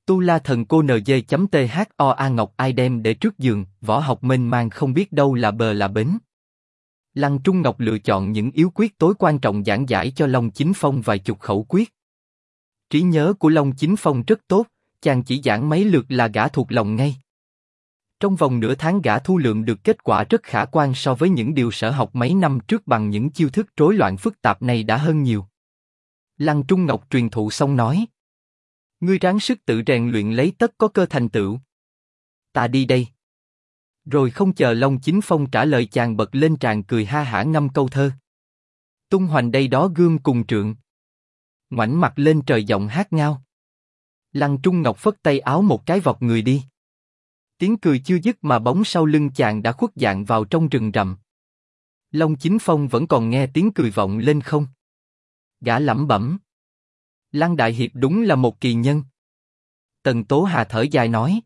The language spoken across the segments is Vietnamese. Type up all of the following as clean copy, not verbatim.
Tu La Thần Cô NG.THOA Ngọc ai đem để trước giường, võ học mênh mang không biết đâu là bờ là bến. Lăng Trung Ngọc lựa chọn những yếu quyết tối quan trọng giảng giải cho Long Chính Phong vài chục khẩu quyết. Trí nhớ của Long Chính Phong rất tốt, chàng chỉ giảng mấy lượt là gã thuộc lòng ngay. Trong vòng nửa tháng gã thu lượm được kết quả rất khả quan so với những điều sở học mấy năm trước bằng những chiêu thức rối loạn phức tạp này đã hơn nhiều. Lăng Trung Ngọc truyền thụ xong nói: ngươi ráng sức tự rèn luyện lấy tất có cơ thành tựu. Ta đi đây. Rồi không chờ Long Chính Phong trả lời chàng bật lên tràn cười ha hả ngâm câu thơ. Tung hoành đây đó gươm cùng trượng, ngoảnh mặt lên trời giọng hát ngao. Lăng Trung Ngọc phất tay áo một cái vọt người đi. Tiếng cười chưa dứt mà bóng sau lưng chàng đã khuất dạng vào trong rừng rậm. Long Chính Phong vẫn còn nghe tiếng cười vọng lên không. Gã lẩm bẩm: Lăng Đại Hiệp đúng là một kỳ nhân. Tần Tố Hà thở dài nói: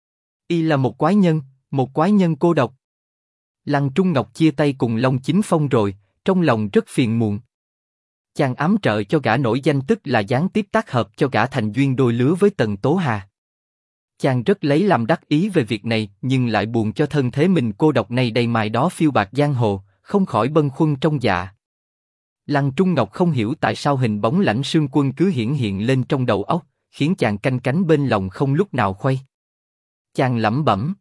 y là một quái nhân cô độc. Lăng Trung Ngọc chia tay cùng Long Chính Phong rồi, trong lòng rất phiền muộn. Chàng ám trợ cho gã nổi danh tức là gián tiếp tác hợp cho gã thành duyên đôi lứa với Tần Tố Hà. Chàng rất lấy làm đắc ý về việc này, nhưng lại buồn cho thân thế mình cô độc này đầy mài đó phiêu bạt giang hồ, không khỏi bâng khuâng trong dạ. Lăng Trung Ngọc không hiểu tại sao hình bóng Lãnh Sương Quân cứ hiển hiện lên trong đầu óc, khiến chàng canh cánh bên lòng không lúc nào khuây. Chàng lẩm bẩm: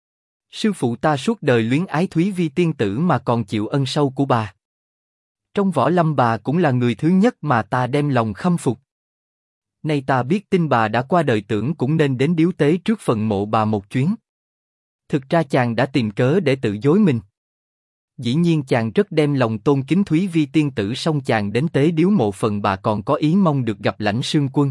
sư phụ ta suốt đời luyến ái Thúy Vi tiên tử mà còn chịu ân sâu của bà. Trong võ lâm bà cũng là người thứ nhất mà ta đem lòng khâm phục. Nay ta biết tin bà đã qua đời, tưởng cũng nên đến điếu tế trước phần mộ bà một chuyến. Thực ra chàng đã tìm cớ để tự dối mình. Dĩ nhiên chàng rất đem lòng tôn kính Thúy Vi tiên tử, song chàng đến tế điếu mộ phần bà còn có ý mong được gặp Lãnh Sương Quân.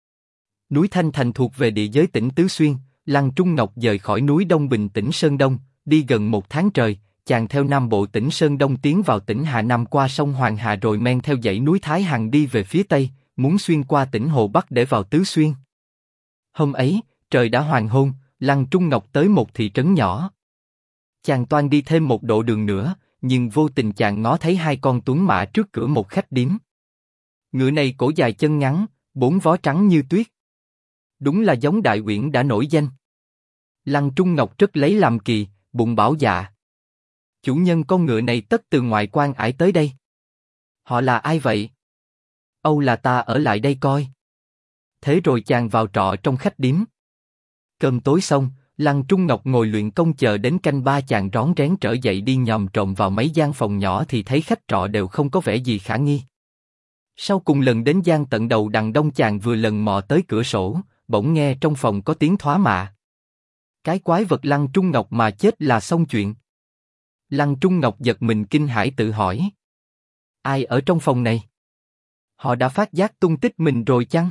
Núi Thanh Thành thuộc về địa giới tỉnh Tứ Xuyên. Lăng Trung Ngọc dời khỏi núi Đông Bình tỉnh Sơn Đông, đi gần một tháng trời, chàng theo Nam Bộ tỉnh Sơn Đông tiến vào tỉnh Hà Nam qua sông Hoàng Hà rồi men theo dãy núi Thái Hằng đi về phía Tây, muốn xuyên qua tỉnh Hồ Bắc để vào Tứ Xuyên. Hôm ấy, trời đã hoàng hôn, Lăng Trung Ngọc tới một thị trấn nhỏ. Chàng toan đi thêm một đoạn đường nữa, nhưng vô tình chàng ngó thấy hai con tuấn mã trước cửa một khách điếm. Ngựa này cổ dài chân ngắn, bốn vó trắng như tuyết. Đúng là giống Đại Uyển đã nổi danh. Lăng Trung Ngọc rất lấy làm kỳ, bụng bảo dạ: chủ nhân con ngựa này tất từ ngoại quan ải tới đây. Họ là ai vậy? Âu là ta ở lại đây coi. Thế rồi chàng vào trọ trong khách điếm. Cơm tối xong, Lăng Trung Ngọc ngồi luyện công chờ đến canh ba, chàng rón rén trở dậy đi nhòm trộm vào mấy gian phòng nhỏ thì thấy khách trọ đều không có vẻ gì khả nghi. Sau cùng lần đến gian tận đầu đằng đông, chàng vừa lần mò tới cửa sổ, bỗng nghe trong phòng có tiếng thoá mạ. Cái quái vật Lăng Trung Ngọc mà chết là xong chuyện. Lăng Trung Ngọc giật mình kinh hãi tự hỏi: ai ở trong phòng này? Họ đã phát giác tung tích mình rồi chăng?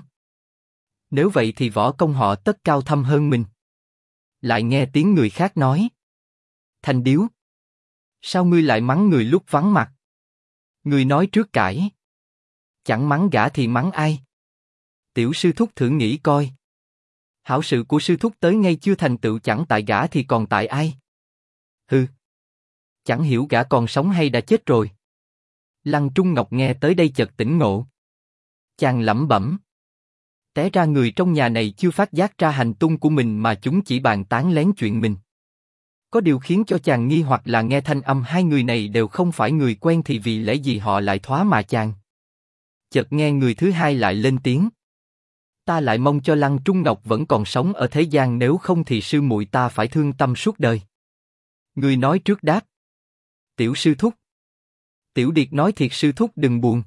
Nếu vậy thì võ công họ tất cao thâm hơn mình. Lại nghe tiếng người khác nói: Thành điếu, sao ngươi lại mắng người lúc vắng mặt? Ngươi nói trước cãi. Chẳng mắng gã thì mắng ai? Tiểu sư thúc thử nghĩ coi. Hảo sự của sư thúc tới ngay chưa thành tựu, chẳng tại gã thì còn tại ai? Hừ, chẳng hiểu gã còn sống hay đã chết rồi. Lăng Trung Ngọc nghe tới đây chợt tỉnh ngộ. Chàng lẩm bẩm: té ra người trong nhà này chưa phát giác ra hành tung của mình mà chúng chỉ bàn tán lén chuyện mình. Có điều khiến cho chàng nghi hoặc là nghe thanh âm hai người này đều không phải người quen thì vì lẽ gì họ lại thoá mà chàng. Chợt nghe người thứ hai lại lên tiếng: ta lại mong cho Lăng Trung Ngọc vẫn còn sống ở thế gian, nếu không thì sư muội ta phải thương tâm suốt đời. Người nói trước đáp: tiểu sư thúc. Tiểu Điệt nói thiệt sư thúc đừng buồn.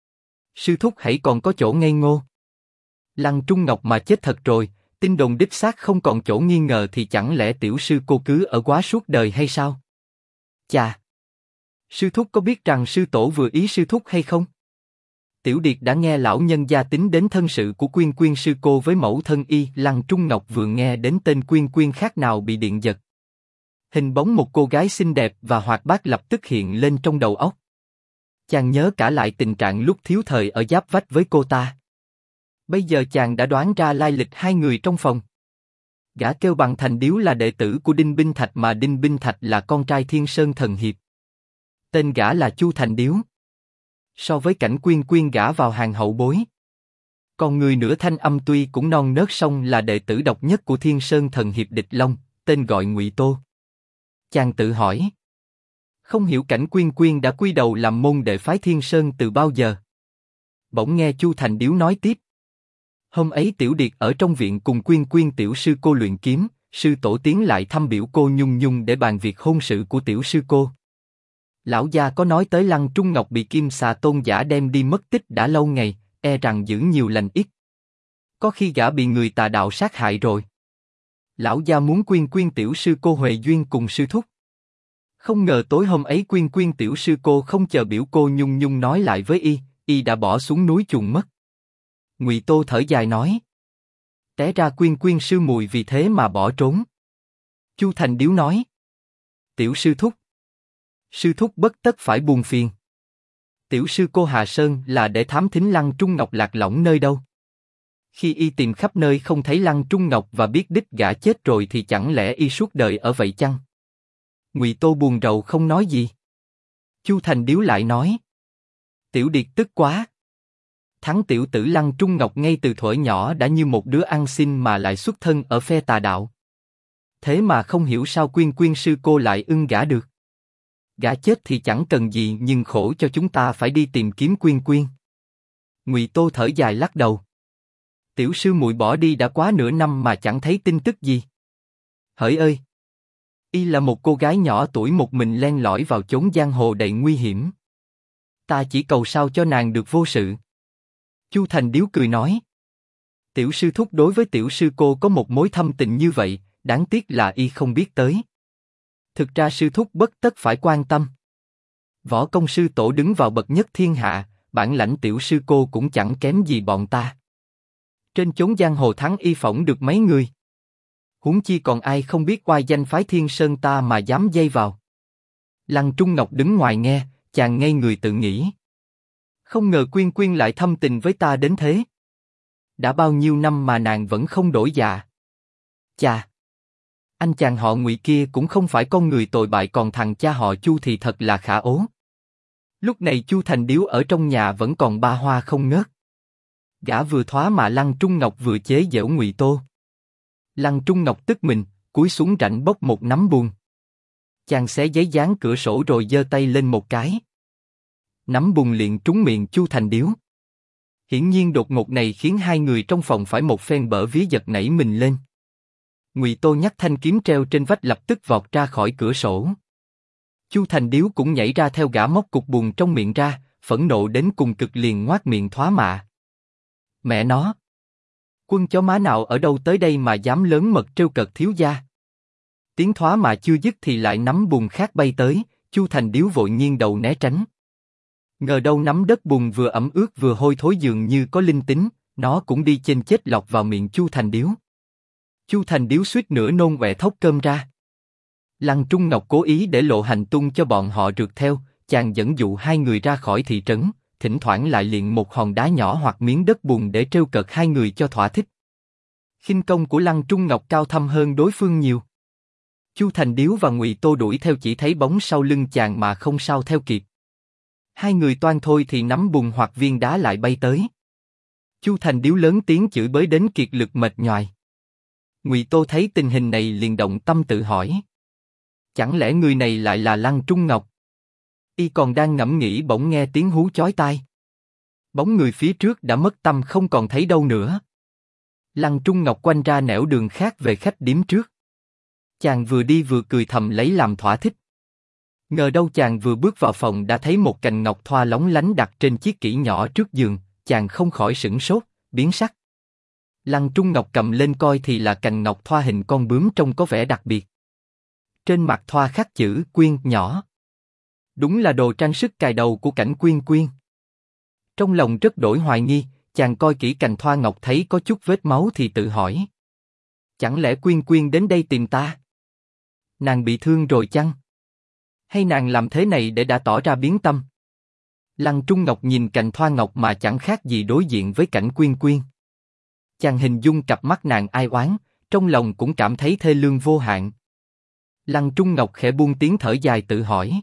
Sư thúc hãy còn có chỗ ngây ngô. Lăng Trung Ngọc mà chết thật rồi, tin đồn đích xác không còn chỗ nghi ngờ thì chẳng lẽ tiểu sư cô cứ ở quá suốt đời hay sao? Chà! Sư thúc có biết rằng sư tổ vừa ý sư thúc hay không? Tiểu Điệt đã nghe lão nhân gia tính đến thân sự của Quyên Quyên sư cô với mẫu thân y. Lăng Trung Ngọc vừa nghe đến tên Quyên Quyên khác nào bị điện giật. Hình bóng một cô gái xinh đẹp và hoạt bát lập tức hiện lên trong đầu óc. Chàng nhớ cả lại tình trạng lúc thiếu thời ở giáp vách với cô ta. Bây giờ chàng đã đoán ra lai lịch hai người trong phòng. Gã kêu bằng Thành Điếu là đệ tử của Đinh Binh Thạch, mà Đinh Binh Thạch là con trai Thiên Sơn Thần Hiệp. Tên gã là Chu Thành Điếu. So với cảnh Quyên Quyên gả vào hàng hậu bối. Còn người nửa thanh âm tuy cũng non nớt song là đệ tử độc nhất của Thiên Sơn Thần Hiệp Địch Long, tên gọi Ngụy Tô. Chàng tự hỏi, không hiểu Cảnh Quyên Quyên đã quy đầu làm môn đệ phái Thiên Sơn từ bao giờ. Bỗng nghe Chu Thành Điếu nói tiếp. Hôm ấy Tiểu Điệt ở trong viện cùng Quyên Quyên tiểu sư cô luyện kiếm, sư tổ tiến lại thăm biểu cô Nhung Nhung để bàn việc hôn sự của tiểu sư cô. Lão gia có nói tới Lăng Trung Ngọc bị Kim Xà Tôn giả đem đi mất tích đã lâu ngày, e rằng giữ nhiều lành ít. Có khi gã bị người tà đạo sát hại rồi. Lão gia muốn Quyên Quyên tiểu sư cô huề duyên cùng sư thúc. Không ngờ tối hôm ấy Quyên Quyên tiểu sư cô không chờ biểu cô Nhung Nhung nói lại với y đã bỏ xuống núi chuồn mất. Ngụy Tô thở dài nói. Té ra Quyên Quyên sư mùi vì thế mà bỏ trốn. Chu Thành Điếu nói. Tiểu sư thúc. Sư thúc bất tất phải buồn phiền. Tiểu sư cô Hà Sơn là để thám thính Lăng Trung Ngọc lạc lõng nơi đâu. Khi y tìm khắp nơi không thấy Lăng Trung Ngọc và biết đích gã chết rồi thì chẳng lẽ y suốt đời ở vậy chăng? Ngụy Tô buồn rầu không nói gì. Chu Thành Điếu lại nói. Tiểu Điệt tức quá. Thắng tiểu tử Lăng Trung Ngọc ngay từ thuở nhỏ đã như một đứa ăn xin mà lại xuất thân ở phe tà đạo. Thế mà không hiểu sao Quyên Quyên sư cô lại ưng gã được. Gã chết thì chẳng cần gì nhưng khổ cho chúng ta phải đi tìm kiếm Quyên Quyên. Ngụy Tô thở dài lắc đầu. Tiểu sư muội bỏ đi đã quá nửa năm mà chẳng thấy tin tức gì. Hỡi ơi! Y là một cô gái nhỏ tuổi một mình len lỏi vào chốn giang hồ đầy nguy hiểm. Ta chỉ cầu sao cho nàng được vô sự. Chu Thành Điếu cười nói. Tiểu sư thúc đối với tiểu sư cô có một mối thâm tình như vậy, đáng tiếc là y không biết tới. Thực ra sư thúc bất tất phải quan tâm. Võ công sư tổ đứng vào bậc nhất thiên hạ, bản lãnh tiểu sư cô cũng chẳng kém gì bọn ta. Trên chốn giang hồ thắng y phỏng được mấy người. Huống chi còn ai không biết oai danh phái Thiên Sơn ta mà dám dây vào. Lăng Trung Ngọc đứng ngoài nghe, chàng ngây người tự nghĩ. Không ngờ Quyên Quyên lại thâm tình với ta đến thế. Đã bao nhiêu năm mà nàng vẫn không đổi dạ. Chà! Anh chàng họ Ngụy kia cũng không phải con người tồi bại, còn thằng cha họ Chu thì thật là khả ố. Lúc này Chu Thành Điếu ở trong nhà vẫn còn ba hoa không ngớt. Gã vừa thoá mà Lăng Trung Ngọc vừa chế giễu Ngụy Tô. Lăng Trung Ngọc tức mình, cúi xuống rãnh bốc một nắm bùn. Chàng xé giấy dán cửa sổ rồi giơ tay lên một cái. Nắm bùn liền trúng miệng Chu Thành Điếu. Hiển nhiên đột ngột này khiến hai người trong phòng phải một phen bở vía giật nảy mình lên. Ngụy Tô nhắc thanh kiếm treo trên vách lập tức vọt ra khỏi cửa sổ. Chu Thành Điếu cũng nhảy ra theo gã móc cục bùn trong miệng ra, phẫn nộ đến cùng cực liền ngoác miệng thoá mạ. Mẹ nó! Quân chó má nào ở đâu tới đây mà dám lớn mật trêu cợt thiếu gia? Tiếng thoá mạ chưa dứt thì lại nắm bùn khác bay tới, Chu Thành Điếu vội nghiêng đầu né tránh. Ngờ đâu nắm đất bùn vừa ẩm ướt vừa hôi thối dường như có linh tính, nó cũng đi chênh chết lọt vào miệng Chu Thành Điếu. Chu Thành Điếu suýt nữa nôn ọe thốc cơm ra. Lăng Trung Ngọc cố ý để lộ hành tung cho bọn họ rượt theo, chàng dẫn dụ hai người ra khỏi thị trấn, thỉnh thoảng lại liệng một hòn đá nhỏ hoặc miếng đất bùn để trêu cợt hai người cho thỏa thích. Khinh công của Lăng Trung Ngọc cao thâm hơn đối phương nhiều. Chu Thành Điếu và Ngụy Tô đuổi theo chỉ thấy bóng sau lưng chàng mà không sao theo kịp. Hai người toan thôi thì nắm bùn hoặc viên đá lại bay tới. Chu Thành Điếu lớn tiếng chửi bới đến kiệt lực mệt nhoài. Ngụy Tô thấy tình hình này liền động tâm tự hỏi. Chẳng lẽ người này lại là Lăng Trung Ngọc? Y còn đang ngẫm nghĩ bỗng nghe tiếng hú chói tai. Bóng người phía trước đã mất tâm không còn thấy đâu nữa. Lăng Trung Ngọc quanh ra nẻo đường khác về khách điếm trước. Chàng vừa đi vừa cười thầm lấy làm thỏa thích. Ngờ đâu chàng vừa bước vào phòng đã thấy một cành ngọc thoa lóng lánh đặt trên chiếc kỷ nhỏ trước giường, chàng không khỏi sửng sốt, biến sắc. Lăng Trung Ngọc cầm lên coi thì là cành ngọc thoa hình con bướm trông có vẻ đặc biệt. Trên mặt thoa khắc chữ Quyên nhỏ. Đúng là đồ trang sức cài đầu của Cảnh Quyên Quyên. Trong lòng rất đổi hoài nghi, chàng coi kỹ cành thoa ngọc thấy có chút vết máu thì tự hỏi. Chẳng lẽ Quyên Quyên đến đây tìm ta? Nàng bị thương rồi chăng? Hay nàng làm thế này để đã tỏ ra biến tâm? Lăng Trung Ngọc nhìn cành thoa ngọc mà chẳng khác gì đối diện với Cảnh Quyên Quyên. Chàng hình dung cặp mắt nàng ai oán, trong lòng cũng cảm thấy thê lương vô hạn. Lăng Trung Ngọc khẽ buông tiếng thở dài tự hỏi.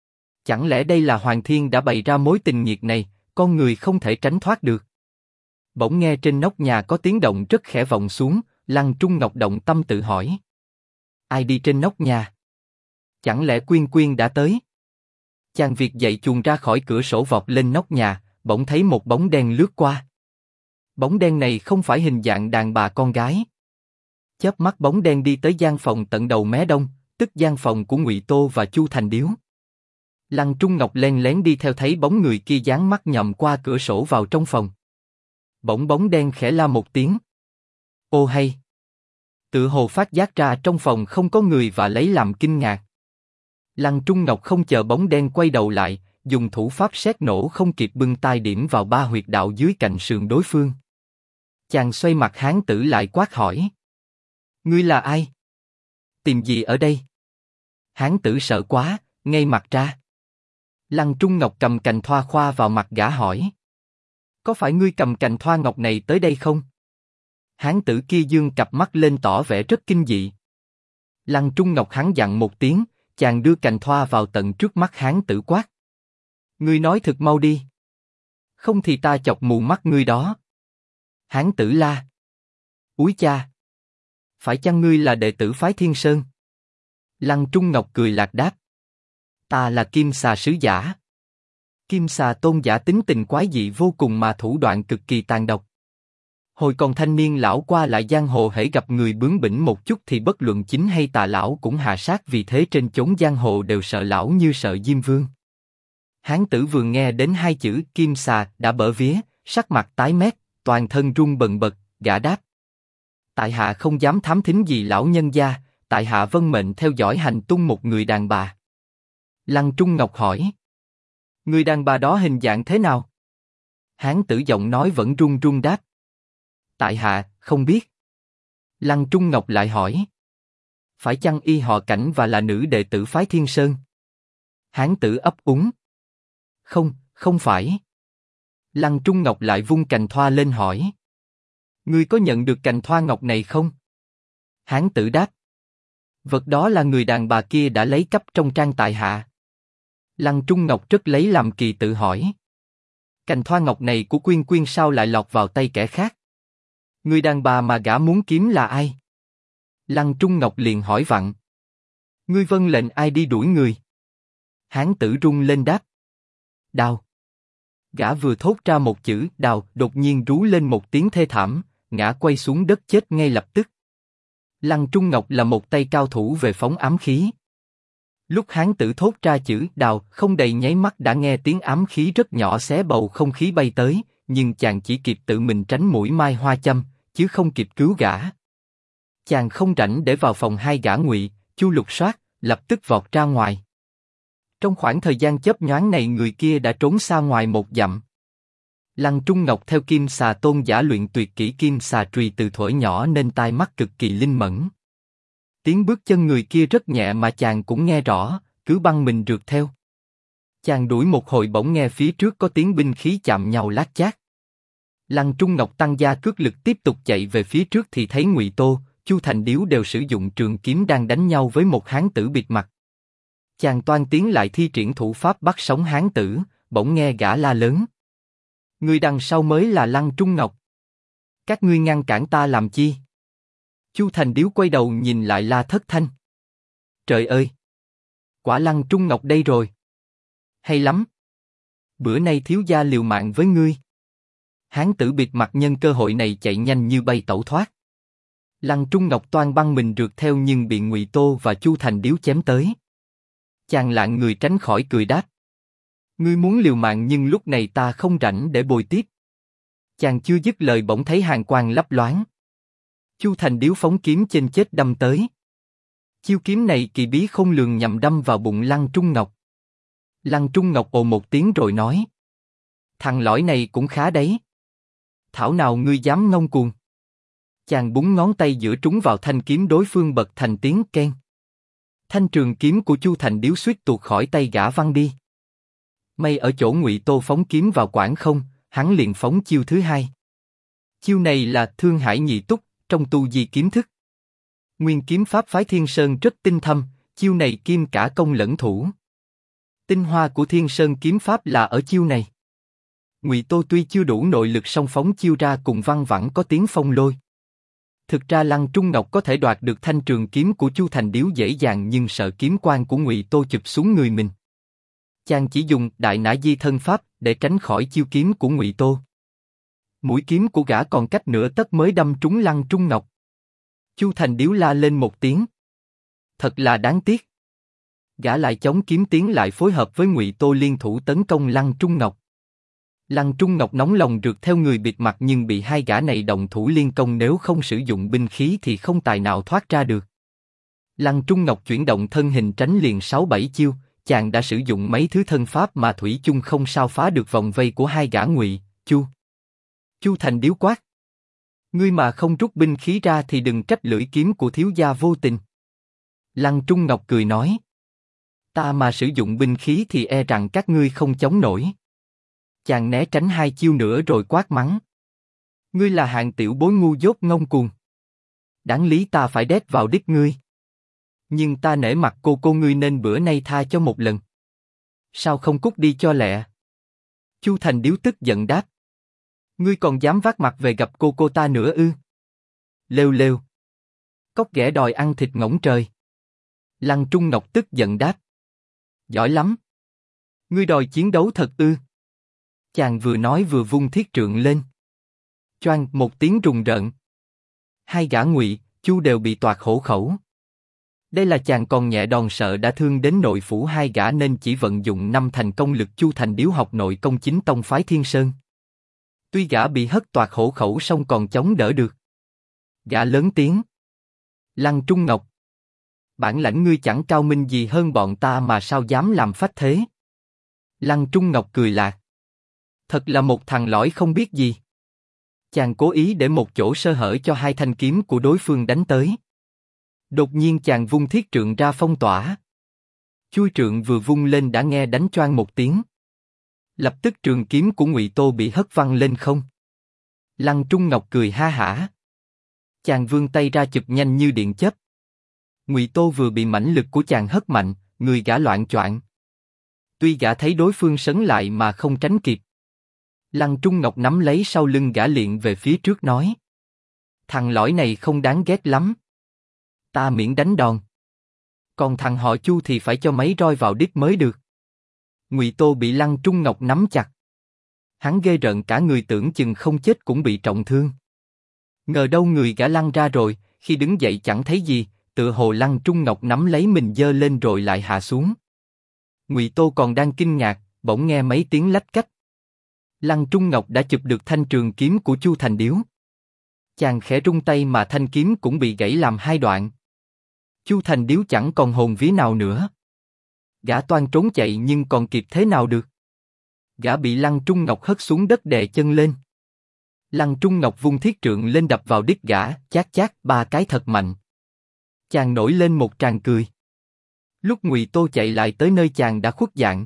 Chẳng lẽ đây là Hoàng Thiên đã bày ra mối tình nghiệt này, con người không thể tránh thoát được? Bỗng nghe trên nóc nhà có tiếng động rất khẽ vọng xuống, Lăng Trung Ngọc động tâm tự hỏi. Ai đi trên nóc nhà? Chẳng lẽ Quyên Quyên đã tới? Chàng việc dậy chuồn ra khỏi cửa sổ vọt lên nóc nhà, bỗng thấy một bóng đen lướt qua. Bóng đen này không phải hình dạng đàn bà con gái. Chớp mắt bóng đen đi tới gian phòng tận đầu mé đông, tức gian phòng của Ngụy Tô và Chu Thành Điếu. Lăng Trung Ngọc len lén đi theo thấy bóng người kia dán mắt nhòm qua cửa sổ vào trong phòng. Bỗng bóng đen khẽ la một tiếng. Ô hay! Tự hồ phát giác ra trong phòng không có người và lấy làm kinh ngạc. Lăng Trung Ngọc không chờ bóng đen quay đầu lại, dùng thủ pháp sét nổ không kịp bưng tay điểm vào 3 huyệt đạo dưới cạnh sườn đối phương. Chàng xoay mặt hán tử lại quát hỏi. Ngươi là ai? Tìm gì ở đây? Hán tử sợ quá, ngay mặt ra. Lăng Trung Ngọc cầm cành thoa khoa vào mặt gã hỏi. Có phải ngươi cầm cành thoa ngọc này tới đây không? Hán tử kia dương cặp mắt lên tỏ vẻ rất kinh dị. Lăng Trung Ngọc hắn dặn một tiếng, chàng đưa cành thoa vào tận trước mắt hán tử quát. Ngươi nói thật mau đi. Không thì ta chọc mù mắt ngươi đó. Hán tử la. Úi cha! Phải chăng ngươi là đệ tử phái Thiên Sơn? Lăng Trung Ngọc cười lạc đáp. Ta là Kim Xà sứ giả. Kim Xà tôn giả tính tình quái dị vô cùng mà thủ đoạn cực kỳ tàn độc. Hồi còn thanh niên lão qua lại giang hồ hễ gặp người bướng bỉnh một chút thì bất luận chính hay tà lão cũng hạ sát, vì thế trên chốn giang hồ đều sợ lão như sợ Diêm Vương. Hán tử vừa nghe đến 2 chữ Kim Xà đã bở vía, sắc mặt tái mét, toàn thân run bần bật, gã đáp. Tại hạ không dám thám thính gì lão nhân gia, tại hạ vâng mệnh theo dõi hành tung một người đàn bà. Lăng Trung Ngọc hỏi. Người đàn bà đó hình dạng thế nào? Hán tử giọng nói vẫn run run đáp. Tại hạ không biết. Lăng Trung Ngọc lại hỏi. Phải chăng y họ Cảnh và là nữ đệ tử phái Thiên Sơn? Hán tử ấp úng. Không, không phải. Lăng Trung Ngọc lại vung cành thoa lên hỏi. Ngươi có nhận được cành thoa ngọc này không? Hán tử đáp. Vật đó là người đàn bà kia đã lấy cắp trong trang tại hạ. Lăng Trung Ngọc rất lấy làm kỳ tự hỏi. Cành thoa ngọc này của Quyên Quyên sao lại lọt vào tay kẻ khác? Người đàn bà mà gã muốn kiếm là ai? Lăng Trung Ngọc liền hỏi vặn. Ngươi vâng lệnh ai đi đuổi người? Hán tử run lên đáp. Đào. Gã vừa thốt ra một chữ đào, đột nhiên rú lên một tiếng thê thảm, ngã quay xuống đất chết ngay lập tức. Lăng Trung Ngọc là một tay cao thủ về phóng ám khí. Lúc hán tử thốt ra chữ đào, không đầy nháy mắt đã nghe tiếng ám khí rất nhỏ xé bầu không khí bay tới, nhưng chàng chỉ kịp tự mình tránh mũi mai hoa châm, chứ không kịp cứu gã. Chàng không rảnh để vào phòng 2 gã Ngụy, Chu lục soát, lập tức vọt ra ngoài. Trong khoảng thời gian chớp nhoáng này người kia đã trốn xa ngoài 1 dặm. Lăng Trung Ngọc theo Kim Xà tôn giả luyện tuyệt kỹ Kim Xà Trùy từ thuở nhỏ nên tai mắt cực kỳ linh mẫn. Tiếng bước chân người kia rất nhẹ mà chàng cũng nghe rõ, cứ băng mình rượt theo. Chàng đuổi một hồi bỗng nghe phía trước có tiếng binh khí chạm nhau lát chát. Lăng Trung Ngọc tăng gia cước lực tiếp tục chạy về phía trước thì thấy Ngụy Tô, Chu Thành Điếu đều sử dụng trường kiếm đang đánh nhau với một hán tử bịt mặt. Chàng toan tiến lại thi triển thủ pháp bắt sống hán tử, bỗng nghe gã la lớn. Người đằng sau mới là Lăng Trung Ngọc. Các ngươi ngăn cản ta làm chi? Chu Thành Điếu quay đầu nhìn lại la thất thanh. Trời ơi! Quả Lăng Trung Ngọc đây rồi. Hay lắm! Bữa nay thiếu gia liều mạng với ngươi. Hán tử bịt mặt nhân cơ hội này chạy nhanh như bay tẩu thoát. Lăng Trung Ngọc toan băng mình rượt theo nhưng bị Ngụy Tô và Chu Thành Điếu chém tới. Chàng lạng người tránh khỏi cười đáp. Ngươi muốn liều mạng nhưng lúc này ta không rảnh để bồi tiếp. Chàng chưa dứt lời bỗng thấy hàn quang lấp loáng. Chu Thành Điếu phóng kiếm trên chết đâm tới. Chiêu kiếm này kỳ bí không lường nhằm đâm vào bụng Lăng Trung Ngọc. Lăng Trung Ngọc ồ một tiếng rồi nói. Thằng lõi này cũng khá đấy. Thảo nào ngươi dám ngông cuồng. Chàng búng ngón tay giữa trúng vào thanh kiếm đối phương bật thành tiếng keng. Thanh trường kiếm của Chu Thành Điếu suýt tuột khỏi tay gã văng đi. May ở chỗ Ngụy Tô phóng kiếm vào quảng không, hắn liền phóng chiêu thứ 2. Chiêu này là Thương Hải Nhị Túc trong tu di kiếm thức. Nguyên kiếm pháp phái Thiên Sơn rất tinh thâm, chiêu này kim cả công lẫn thủ. Tinh hoa của Thiên Sơn kiếm pháp là ở chiêu này. Ngụy Tô tuy chưa đủ nội lực song phóng chiêu ra cùng văng vẳng có tiếng phong lôi. Thực ra Lăng Trung Ngọc có thể đoạt được thanh trường kiếm của Chu Thành Điếu dễ dàng nhưng sợ kiếm quang của Ngụy Tô chụp xuống người mình. Chàng chỉ dùng Đại Nã Di thân pháp để tránh khỏi chiêu kiếm của Ngụy Tô. Mũi kiếm của gã còn cách nửa tấc mới đâm trúng Lăng Trung Ngọc. Chu Thành Điếu la lên một tiếng. Thật là đáng tiếc. Gã lại chống kiếm tiến lại phối hợp với Ngụy Tô liên thủ tấn công Lăng Trung Ngọc. Lăng Trung Ngọc nóng lòng rượt theo người bịt mặt nhưng bị hai gã này động thủ liên công, nếu không sử dụng binh khí thì không tài nào thoát ra được. Lăng Trung Ngọc chuyển động thân hình tránh liền 6-7 chiêu, chàng đã sử dụng mấy thứ thân pháp mà thủy chung không sao phá được vòng vây của hai gã Ngụy. Chu Thành Điếu quát: ngươi mà không rút binh khí ra thì đừng trách lưỡi kiếm của thiếu gia vô tình. Lăng Trung Ngọc cười nói: ta mà sử dụng binh khí thì e rằng các ngươi không chống nổi. Chàng né tránh 2 chiêu nữa rồi quát mắng: ngươi là hạng tiểu bối ngu dốt ngông cuồng. Đáng lý ta phải đét vào đít ngươi. Nhưng ta nể mặt cô ngươi nên bữa nay tha cho một lần. Sao không cút đi cho lẹ? Chu Thành Điếu tức giận đáp: ngươi còn dám vác mặt về gặp cô ta nữa ư? Lêu lêu. Cóc ghẻ đòi ăn thịt ngỗng trời. Lăng Trung Ngọc tức giận đáp: giỏi lắm. Ngươi đòi chiến đấu thật ư? Chàng vừa nói vừa vung thiết trượng lên. Choang một tiếng rùng rợn. Hai gã Ngụy, Chu đều bị toạc hổ khẩu. Đây là chàng còn nhẹ đòn sợ đã thương đến nội phủ hai gã nên chỉ vận dụng 5 thành công lực. Chu Thành Điếu học nội công chính tông phái Thiên Sơn. Tuy gã bị hất toạc hổ khẩu song còn chống đỡ được. Gã lớn tiếng: Lăng Trung Ngọc, bản lãnh ngươi chẳng cao minh gì hơn bọn ta mà sao dám làm phách thế? Lăng Trung Ngọc cười lạc: thật là một thằng lõi không biết gì. Chàng cố ý để một chỗ sơ hở cho hai thanh kiếm của đối phương đánh tới. Đột nhiên chàng vung thiết trượng ra phong tỏa. Chui trượng vừa vung lên đã nghe đánh choang một tiếng. Lập tức trường kiếm của Ngụy Tô bị hất văng lên không. Lăng Trung Ngọc cười ha hả. Chàng vươn tay ra chụp nhanh như điện chớp. Ngụy Tô vừa bị mãnh lực của chàng hất mạnh, người gã loạng choạng. Tuy gã thấy đối phương sấn lại mà không tránh kịp. Lăng Trung Ngọc nắm lấy sau lưng gã liền về phía trước nói: thằng lõi này không đáng ghét lắm. Ta miễn đánh đòn. Còn thằng họ Chu thì phải cho mấy roi vào đít mới được. Ngụy Tô bị Lăng Trung Ngọc nắm chặt. Hắn ghê rợn cả người, tưởng chừng không chết cũng bị trọng thương. Ngờ đâu người gã lăn ra rồi, khi đứng dậy chẳng thấy gì, tựa hồ Lăng Trung Ngọc nắm lấy mình giơ lên rồi lại hạ xuống. Ngụy Tô còn đang kinh ngạc, bỗng nghe mấy tiếng lách cách. Lăng Trung Ngọc đã chụp được thanh trường kiếm của Chu Thành Điếu. Chàng khẽ rung tay mà thanh kiếm cũng bị gãy làm 2 đoạn. Chu Thành Điếu chẳng còn hồn vía nào nữa. Gã toan trốn chạy nhưng còn kịp thế nào được. Gã bị Lăng Trung Ngọc hất xuống đất đè chân lên. Lăng Trung Ngọc vung thiết trượng lên đập vào đít gã, chát chát 3 cái thật mạnh. Chàng nổi lên một tràng cười. Lúc Ngụy Tô chạy lại tới nơi chàng đã khuất dạng.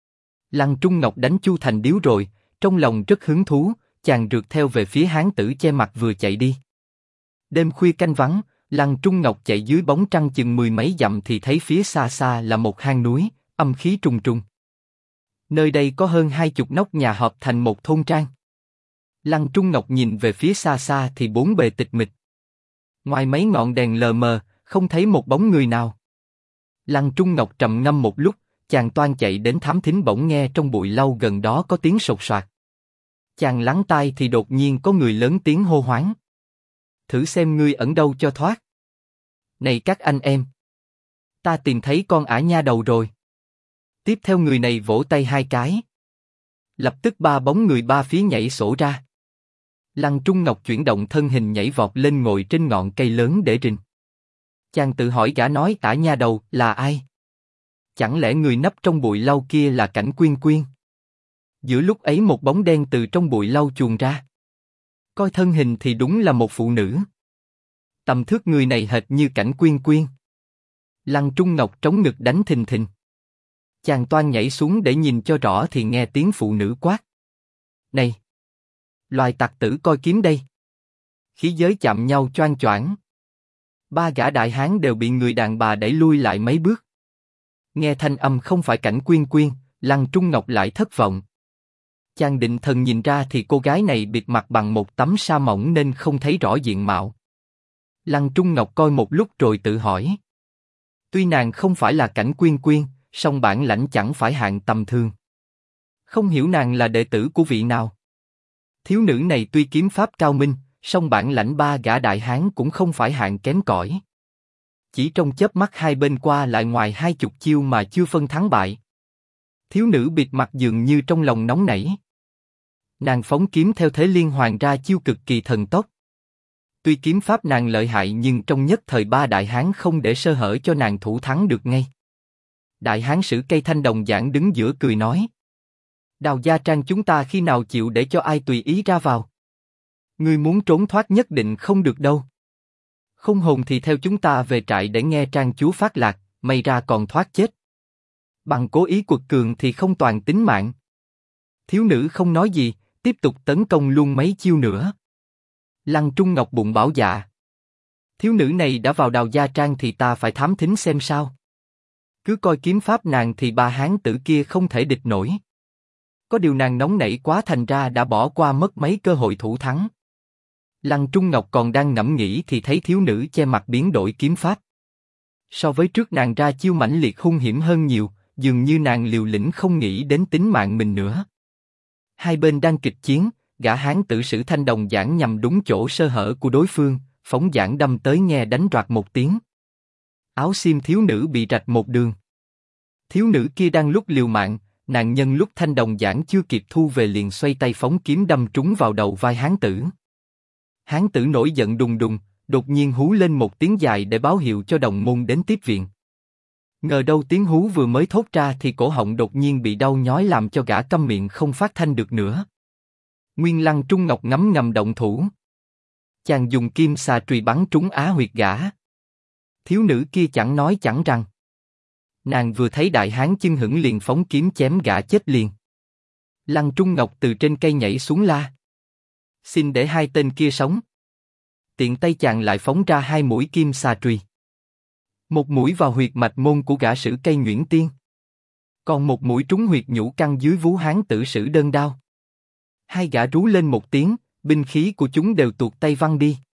Lăng Trung Ngọc đánh Chu Thành Điếu rồi, trong lòng rất hứng thú, chàng rượt theo về phía hán tử che mặt vừa chạy đi. Đêm khuya canh vắng, Lăng Trung Ngọc chạy dưới bóng trăng chừng 10 mấy dặm thì thấy phía xa xa là một hang núi, âm khí trùng trùng. Nơi đây có hơn 20 nóc nhà hợp thành một thôn trang. Lăng Trung Ngọc nhìn về phía xa xa thì bốn bề tịch mịch. Ngoài mấy ngọn đèn lờ mờ, không thấy một bóng người nào. Lăng Trung Ngọc trầm ngâm một lúc, chàng toan chạy đến thám thính, bỗng nghe trong bụi lau gần đó có tiếng sột soạt. Chàng lắng tai thì đột nhiên có người lớn tiếng hô hoáng: thử xem ngươi ẩn đâu cho thoát. Này các anh em, ta tìm thấy con ả nha đầu rồi. Tiếp theo người này vỗ tay 2 cái. Lập tức 3 bóng người 3 phía nhảy sổ ra. Lăng Trung Ngọc chuyển động thân hình nhảy vọt lên ngồi trên ngọn cây lớn để rình. Chàng tự hỏi gã nói ả nha đầu là ai? Chẳng lẽ người nấp trong bụi lau kia là Cảnh Quyên Quyên? Giữa lúc ấy một bóng đen từ trong bụi lau chuồn ra. Coi thân hình thì đúng là một phụ nữ. Tầm thước người này hệt như Cảnh Quyên Quyên. Lăng Trung Ngọc trống ngực đánh thình thình. Chàng toan nhảy xuống để nhìn cho rõ thì nghe tiếng phụ nữ quát: này! Loài tặc tử coi kiếm đây! Khí giới chạm nhau choang choảng. 3 gã đại hán đều bị người đàn bà đẩy lui lại mấy bước. Nghe thanh âm không phải Cảnh Quyên Quyên, Lăng Trung Ngọc lại thất vọng. Chàng định thần nhìn ra thì cô gái này bịt mặt bằng một tấm sa mỏng nên không thấy rõ diện mạo. Lăng Trung Ngọc coi một lúc rồi tự hỏi. Tuy nàng không phải là Cảnh Quyên Quyên, song bản lãnh chẳng phải hạng tầm thường. Không hiểu nàng là đệ tử của vị nào. Thiếu nữ này tuy kiếm pháp cao minh, song bản lãnh ba gã đại hán cũng không phải hạng kém cỏi. Chỉ trong chớp mắt hai bên qua lại ngoài 20 chiêu mà chưa phân thắng bại. Thiếu nữ bịt mặt dường như trong lòng nóng nảy. Nàng phóng kiếm theo thế liên hoàn ra chiêu cực kỳ thần tốc. Tuy kiếm pháp nàng lợi hại nhưng trong nhất thời ba đại hán không để sơ hở cho nàng thủ thắng được ngay. Đại hán Sử Cây Thanh đồng giảng đứng giữa cười nói. Đào gia trang chúng ta khi nào chịu để cho ai tùy ý ra vào? Ngươi muốn trốn thoát nhất định không được đâu. Không hồn thì theo chúng ta về trại để nghe trang chúa phát lạc, may ra còn thoát chết. Bằng cố ý quật cường thì không toàn tính mạng. Thiếu nữ không nói gì, tiếp tục tấn công luôn mấy chiêu nữa. Lăng Trung Ngọc bụng bảo dạ. Thiếu nữ này đã vào Đào gia trang thì ta phải thám thính xem sao. Cứ coi kiếm pháp nàng thì ba hán tử kia không thể địch nổi. Có điều nàng nóng nảy quá thành ra đã bỏ qua mất mấy cơ hội thủ thắng. Lăng Trung Ngọc còn đang ngẫm nghĩ thì thấy thiếu nữ che mặt biến đổi kiếm pháp. So với trước nàng ra chiêu mãnh liệt hung hiểm hơn nhiều, dường như nàng liều lĩnh không nghĩ đến tính mạng mình nữa. Hai bên đang kịch chiến, gã hán tử Sử Thanh đồng giảng nhằm đúng chỗ sơ hở của đối phương, phóng giảng đâm tới nghe đánh roạt một tiếng. Áo xiêm thiếu nữ bị rạch một đường. Thiếu nữ kia đang lúc liều mạng, nàng nhân lúc Thanh đồng giảng chưa kịp thu về liền xoay tay phóng kiếm đâm trúng vào đầu vai hán tử. Hán tử nổi giận đùng đùng, đột nhiên hú lên một tiếng dài để báo hiệu cho đồng môn đến tiếp viện. Ngờ đâu tiếng hú vừa mới thốt ra thì cổ họng đột nhiên bị đau nhói làm cho gã câm miệng không phát thanh được nữa. Nguyên Lăng Trung Ngọc ngấm ngầm động thủ. Chàng dùng kim xà trùy bắn trúng á huyệt gã. Thiếu nữ kia chẳng nói chẳng rằng. Nàng vừa thấy đại hán chưng hửng liền phóng kiếm chém gã chết liền. Lăng Trung Ngọc từ trên cây nhảy xuống la. Xin để hai tên kia sống. Tiện tay chàng lại phóng ra hai mũi kim xà trùy. Một mũi vào huyệt mạch môn của gã Sử Cây Nhuyễn Tiên. Còn một mũi trúng huyệt nhũ căn dưới vú hán tử Sử Đơn Đao. Hai gã rú lên một tiếng, binh khí của chúng đều tuột tay văng đi.